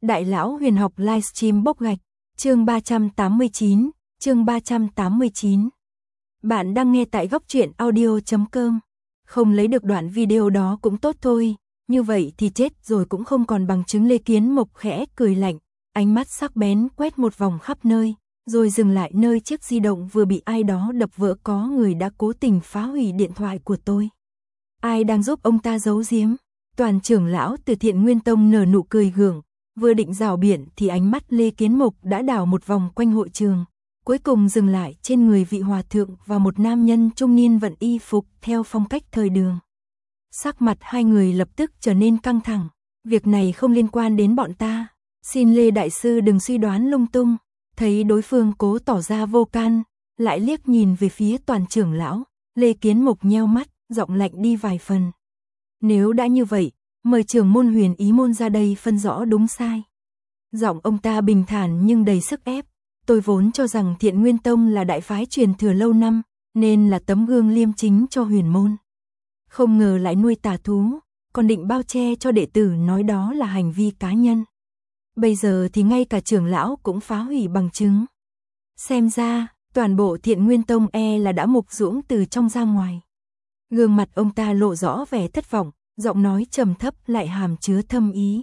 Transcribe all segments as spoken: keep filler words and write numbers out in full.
Đại lão huyền học livestream bốc gạch, chương ba trăm tám mươi chín, chương ba trăm tám mươi chín. Bạn đang nghe tại góc truyện audio chấm com. Không lấy được đoạn video đó cũng tốt thôi, như vậy thì chết rồi cũng không còn bằng chứng. Lê Kiến Mộc khẽ cười lạnh, ánh mắt sắc bén quét một vòng khắp nơi, rồi dừng lại nơi chiếc di động vừa bị ai đó đập vỡ. Có người đã cố tình phá hủy điện thoại của tôi. Ai đang giúp ông ta giấu giếm? Toàn trưởng lão từ Thiện Nguyên Tông nở nụ cười gượng, vừa định rảo biện thì ánh mắt Lê Kiến Mộc đã đảo một vòng quanh hội trường, cuối cùng dừng lại trên người vị hòa thượng và một nam nhân trung niên vận y phục theo phong cách thời Đường. Sắc mặt hai người lập tức trở nên căng thẳng. Việc này không liên quan đến bọn ta, xin Lê đại sư đừng suy đoán lung tung. Thấy đối phương cố tỏ ra vô can, lại liếc nhìn về phía Toàn trưởng lão, Lê Kiến Mộc nheo mắt, giọng lạnh đi vài phần. Nếu đã như vậy, mời trưởng môn Huyền Ý môn ra đây phân rõ đúng sai. Giọng ông ta bình thản nhưng đầy sức ép. Tôi vốn cho rằng Thiện Nguyên Tông là đại phái truyền thừa lâu năm, nên là tấm gương liêm chính cho huyền môn. Không ngờ lại nuôi tà thú, còn định bao che cho đệ tử nói đó là hành vi cá nhân. Bây giờ thì ngay cả trưởng lão cũng phá hủy bằng chứng. Xem ra, toàn bộ Thiện Nguyên Tông e là đã mục ruỗng từ trong ra ngoài. Gương mặt ông ta lộ rõ vẻ thất vọng, giọng nói trầm thấp lại hàm chứa thâm ý.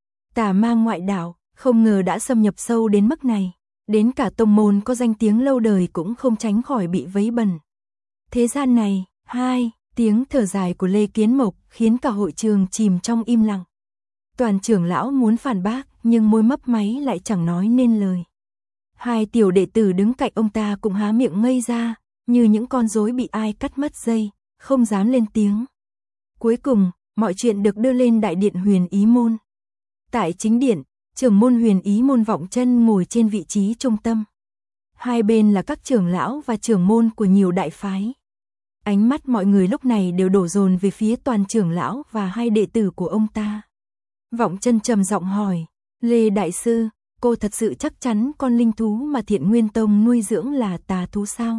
Tà ma ngoại đạo, không ngờ đã xâm nhập sâu đến mức này. Đến cả tông môn có danh tiếng lâu đời cũng không tránh khỏi bị vấy bẩn. Thế gian này, hai, tiếng thở dài của Lê Kiến Mộc khiến cả hội trường chìm trong im lặng. Toàn trưởng lão muốn phản bác, nhưng môi mấp máy lại chẳng nói nên lời. Hai tiểu đệ tử đứng cạnh ông ta cũng há miệng ngây ra, như những con rối bị ai cắt mất dây, không dám lên tiếng. Cuối cùng, mọi chuyện được đưa lên đại điện Huyền Ý môn. Tại chính điện, trưởng môn Huyền Ý môn Vọng Chân ngồi trên vị trí trung tâm. Hai bên là các trưởng lão và trưởng môn của nhiều đại phái. Ánh mắt mọi người lúc này đều đổ dồn về phía Toàn trưởng lão và hai đệ tử của ông ta. Vọng Chân trầm giọng hỏi, Lê đại sư, cô thật sự chắc chắn con linh thú mà Thiện Nguyên Tông nuôi dưỡng là tà thú sao?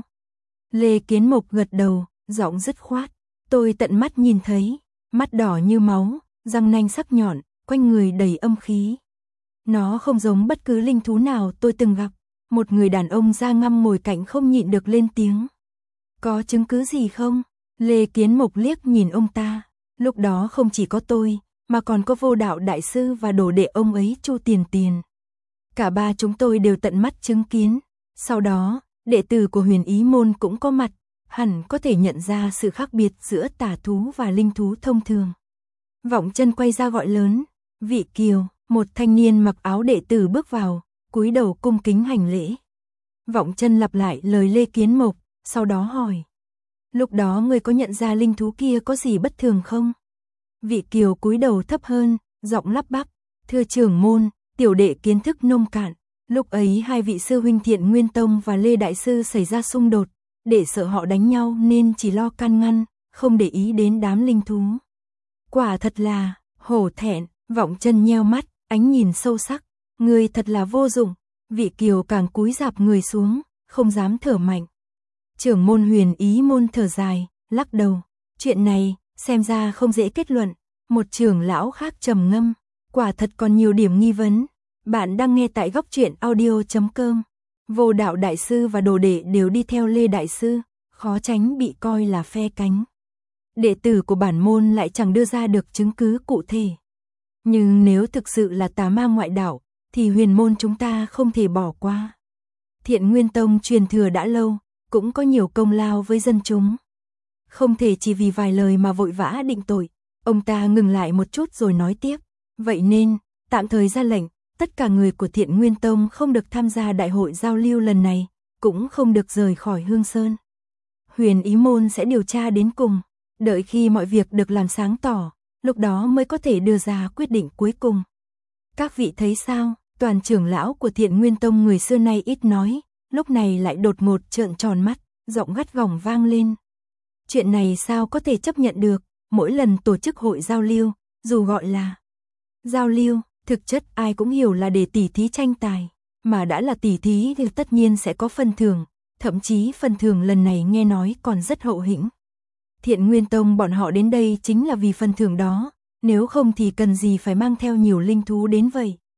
Lê Kiến Mộc gật đầu, giọng dứt khoát, tôi tận mắt nhìn thấy, mắt đỏ như máu, răng nanh sắc nhọn, quanh người đầy âm khí. Nó không giống bất cứ linh thú nào tôi từng gặp. Một người đàn ông da ngăm ngồi cạnh không nhịn được lên tiếng. Có chứng cứ gì không? Lê Kiến Mộc liếc nhìn ông ta. Lúc đó không chỉ có tôi, mà còn có Vô Đạo đại sư và đồ đệ ông ấy Chu Tiền Tiền. Cả ba chúng tôi đều tận mắt chứng kiến. Sau đó, đệ tử của Huyền Ý môn cũng có mặt, hẳn có thể nhận ra sự khác biệt giữa tà thú và linh thú thông thường. Vọng Chân quay ra gọi lớn, Vị Kiều. Một thanh niên mặc áo đệ tử bước vào, cúi đầu cung kính hành lễ. Vọng Chân lặp lại lời Lê Kiến Mộc, sau đó hỏi. Lúc đó người có nhận ra linh thú kia có gì bất thường không? Vị Kiều cúi đầu thấp hơn, giọng lắp bắp. Thưa trưởng môn, tiểu đệ kiến thức nông cạn. Lúc ấy hai vị sư huynh Thiện Nguyên Tông và Lê Đại Sư xảy ra xung đột. Để sợ họ đánh nhau nên chỉ lo can ngăn, không để ý đến đám linh thú. Quả thật là, hổ thẹn. Vọng Chân nheo mắt, ánh nhìn sâu sắc. Người thật là vô dụng. Vị Kiều càng cúi rạp người xuống, không dám thở mạnh. Trưởng môn Huyền Ý môn thở dài, lắc đầu. Chuyện này, xem ra không dễ kết luận. Một trưởng lão khác trầm ngâm. Quả thật còn nhiều điểm nghi vấn. Bạn đang nghe tại góc truyện audio chấm com. Vô Đạo đại sư và đồ đệ đều đi theo Lê đại sư, khó tránh bị coi là phe cánh. Đệ tử của bản môn lại chẳng đưa ra được chứng cứ cụ thể. Nhưng nếu thực sự là tà ma ngoại đạo, thì huyền môn chúng ta không thể bỏ qua. Thiện Nguyên Tông truyền thừa đã lâu, cũng có nhiều công lao với dân chúng. Không thể chỉ vì vài lời mà vội vã định tội. Ông ta ngừng lại một chút rồi nói tiếp. Vậy nên, tạm thời ra lệnh, tất cả người của Thiện Nguyên Tông không được tham gia đại hội giao lưu lần này, cũng không được rời khỏi Hương Sơn. Huyền Ý môn sẽ điều tra đến cùng, đợi khi mọi việc được làm sáng tỏ, lúc đó mới có thể đưa ra quyết định cuối cùng. Các vị thấy sao? Toàn trưởng lão của Thiện Nguyên Tông người xưa nay ít nói, lúc này lại đột ngột trợn tròn mắt, giọng gắt gỏng vang lên. Chuyện này sao có thể chấp nhận được? Mỗi lần tổ chức hội giao lưu, dù gọi là giao lưu, thực chất ai cũng hiểu là để tỉ thí tranh tài, mà đã là tỉ thí thì tất nhiên sẽ có phần thưởng, thậm chí phần thưởng lần này nghe nói còn rất hậu hĩnh. Thiện Nguyên Tông bọn họ đến đây chính là vì phần thưởng đó, nếu không thì cần gì phải mang theo nhiều linh thú đến vậy.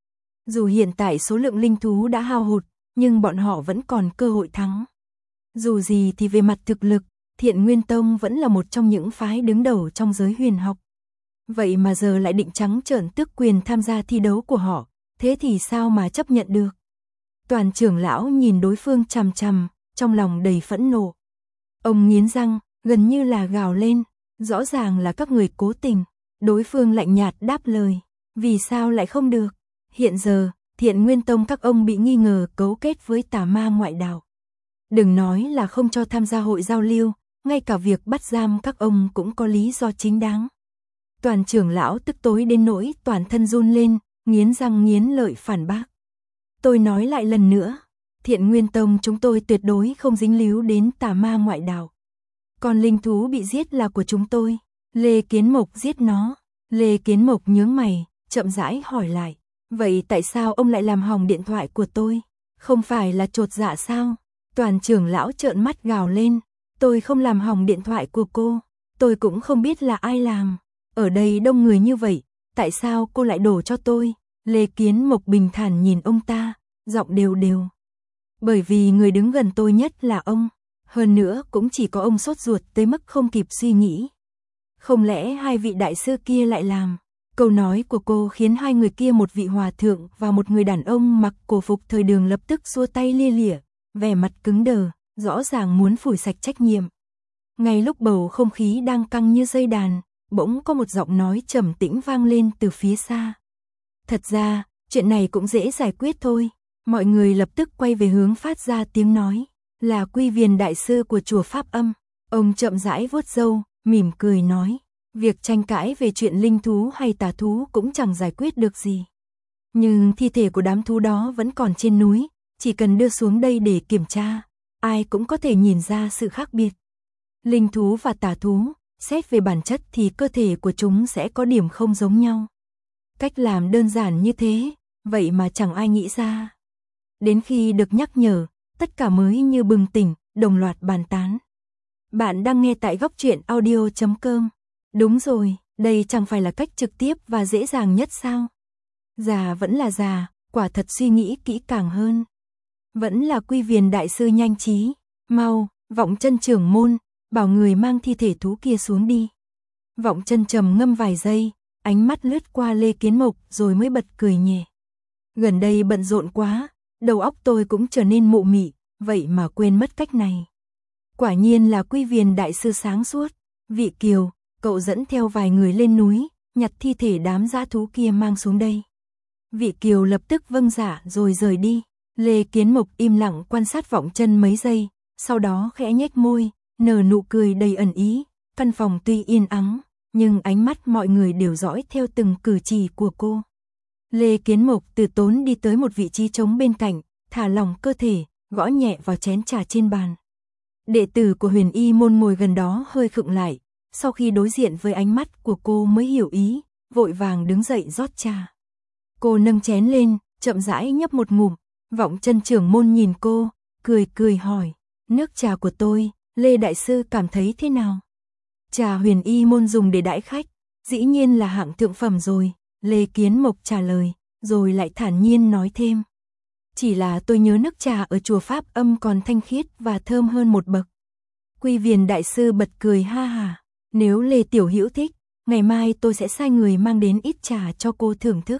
Dù hiện tại số lượng linh thú đã hao hụt, nhưng bọn họ vẫn còn cơ hội thắng. Dù gì thì về mặt thực lực, Thiện Nguyên Tông vẫn là một trong những phái đứng đầu trong giới huyền học. Vậy mà giờ lại định trắng trợn tước quyền tham gia thi đấu của họ, thế thì sao mà chấp nhận được? Toàn trưởng lão nhìn đối phương chằm chằm, trong lòng đầy phẫn nộ. Ông nghiến răng, gần như là gào lên, rõ ràng là các người cố tình. Đối phương lạnh nhạt đáp lời, vì sao lại không được? Hiện giờ, Thiện Nguyên Tông các ông bị nghi ngờ cấu kết với tà ma ngoại đạo. Đừng nói là không cho tham gia hội giao lưu, ngay cả việc bắt giam các ông cũng có lý do chính đáng. Toàn trưởng lão tức tối đến nỗi toàn thân run lên, nghiến răng nghiến lợi phản bác. Tôi nói lại lần nữa, Thiện Nguyên Tông chúng tôi tuyệt đối không dính líu đến tà ma ngoại đạo. Còn linh thú bị giết là của chúng tôi. Lê Kiến Mộc giết nó. Lê Kiến Mộc nhướng mày, chậm rãi hỏi lại. Vậy tại sao ông lại làm hỏng điện thoại của tôi? Không phải là chột dạ sao? Toàn trưởng lão trợn mắt gào lên. Tôi không làm hỏng điện thoại của cô. Tôi cũng không biết là ai làm. Ở đây đông người như vậy, tại sao cô lại đổ cho tôi? Lê Kiến Mộc bình thản nhìn ông ta, giọng đều đều. Bởi vì người đứng gần tôi nhất là ông. Hơn nữa cũng chỉ có ông sốt ruột tới mức không kịp suy nghĩ. Không lẽ hai vị đại sư kia lại làm? Câu nói của cô khiến hai người kia, một vị hòa thượng và một người đàn ông mặc cổ phục thời Đường, lập tức xua tay lia lịa, vẻ mặt cứng đờ, rõ ràng muốn phủi sạch trách nhiệm. Ngay lúc bầu không khí đang căng như dây đàn, bỗng có một giọng nói trầm tĩnh vang lên từ phía xa. Thật ra, chuyện này cũng dễ giải quyết thôi. Mọi người lập tức quay về hướng phát ra tiếng nói. Là Quy Viền đại sư của chùa Pháp Âm. Ông chậm rãi vuốt râu, mỉm cười nói. Việc tranh cãi về chuyện linh thú hay tà thú cũng chẳng giải quyết được gì. Nhưng thi thể của đám thú đó vẫn còn trên núi, chỉ cần đưa xuống đây để kiểm tra, ai cũng có thể nhìn ra sự khác biệt. Linh thú và tà thú, xét về bản chất thì cơ thể của chúng sẽ có điểm không giống nhau. Cách làm đơn giản như thế, vậy mà chẳng ai nghĩ ra. Đến khi được nhắc nhở, tất cả mới như bừng tỉnh, đồng loạt bàn tán. Bạn đang nghe tại góc truyện audio chấm com. Đúng rồi, đây chẳng phải là cách trực tiếp và dễ dàng nhất sao? Già vẫn là già, quả thật suy nghĩ kỹ càng hơn. Vẫn là Quy Viền đại sư nhanh trí. Mau, Vọng Chân trưởng môn, bảo người mang thi thể thú kia xuống đi. Vọng Chân trầm ngâm vài giây, ánh mắt lướt qua Lê Kiến Mộc rồi mới bật cười nhẹ. Gần đây bận rộn quá, đầu óc tôi cũng trở nên mụ mị, vậy mà quên mất cách này. Quả nhiên là Quy Viền đại sư sáng suốt. Vị Kiều, cậu dẫn theo vài người lên núi, nhặt thi thể đám dã thú kia mang xuống đây. Vị Kiều lập tức vâng dạ rồi rời đi. Lê Kiến Mộc im lặng quan sát Vọng Chân mấy giây, sau đó khẽ nhếch môi, nở nụ cười đầy ẩn ý. Căn phòng tuy yên ắng, nhưng ánh mắt mọi người đều dõi theo từng cử chỉ của cô. Lê Kiến Mộc từ tốn đi tới một vị trí trống bên cạnh, thả lỏng cơ thể, gõ nhẹ vào chén trà trên bàn. Đệ tử của Huyền Y môn ngồi gần đó hơi khựng lại, sau khi đối diện với ánh mắt của cô mới hiểu ý, vội vàng đứng dậy rót trà. Cô nâng chén lên, chậm rãi nhấp một ngụm. Vọng Chân trưởng môn nhìn cô, cười cười hỏi, nước trà của tôi, Lê đại sư cảm thấy thế nào? Trà Huyền Y môn dùng để đãi khách, dĩ nhiên là hạng thượng phẩm rồi. Lê Kiến Mộc trả lời, rồi lại thản nhiên nói thêm. Chỉ là tôi nhớ nước trà ở chùa Pháp Âm còn thanh khiết và thơm hơn một bậc. Quy Viền đại sư bật cười ha hà. Nếu Lê tiểu hữu thích, ngày mai tôi sẽ sai người mang đến ít trà cho cô thưởng thức.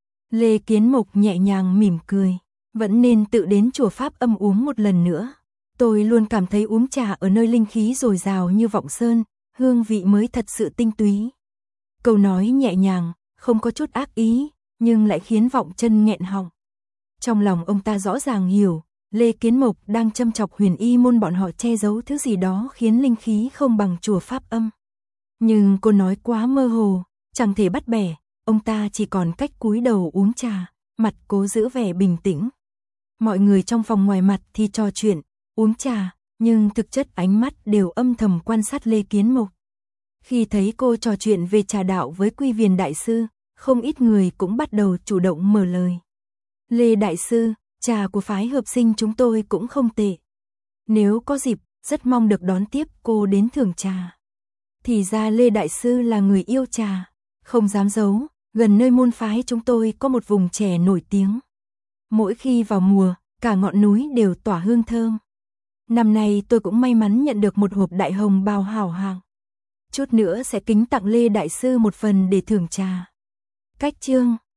Lê Kiến Mộc nhẹ nhàng mỉm cười. Vẫn nên tự đến chùa Pháp Âm uống một lần nữa. Tôi luôn cảm thấy uống trà ở nơi linh khí dồi dào như Vọng Sơn, hương vị mới thật sự tinh túy. Câu nói nhẹ nhàng, không có chút ác ý, nhưng lại khiến Vọng Chân nghẹn họng. Trong lòng ông ta rõ ràng hiểu, Lê Kiến Mộc đang châm chọc Huyền Y môn bọn họ che giấu thứ gì đó khiến linh khí không bằng chùa Pháp Âm. Nhưng cô nói quá mơ hồ, chẳng thể bắt bẻ, ông ta chỉ còn cách cúi đầu uống trà, mặt cố giữ vẻ bình tĩnh. Mọi người trong phòng ngoài mặt thì trò chuyện, uống trà, nhưng thực chất ánh mắt đều âm thầm quan sát Lê Kiến Mộc. Khi thấy cô trò chuyện về trà đạo với Quy Viền đại sư, không ít người cũng bắt đầu chủ động mở lời. Lê đại sư, trà của phái Hợp Sinh chúng tôi cũng không tệ. Nếu có dịp, rất mong được đón tiếp cô đến thưởng trà. Thì ra Lê đại sư là người yêu trà, không dám giấu, Gần nơi môn phái chúng tôi có một vùng chè nổi tiếng. Mỗi khi vào mùa, cả ngọn núi đều tỏa hương thơm. Năm nay tôi cũng may mắn nhận được một hộp đại hồng bào hảo hạng. Chút nữa sẽ kính tặng Lê Đại Sư một phần để thưởng trà. Cách chương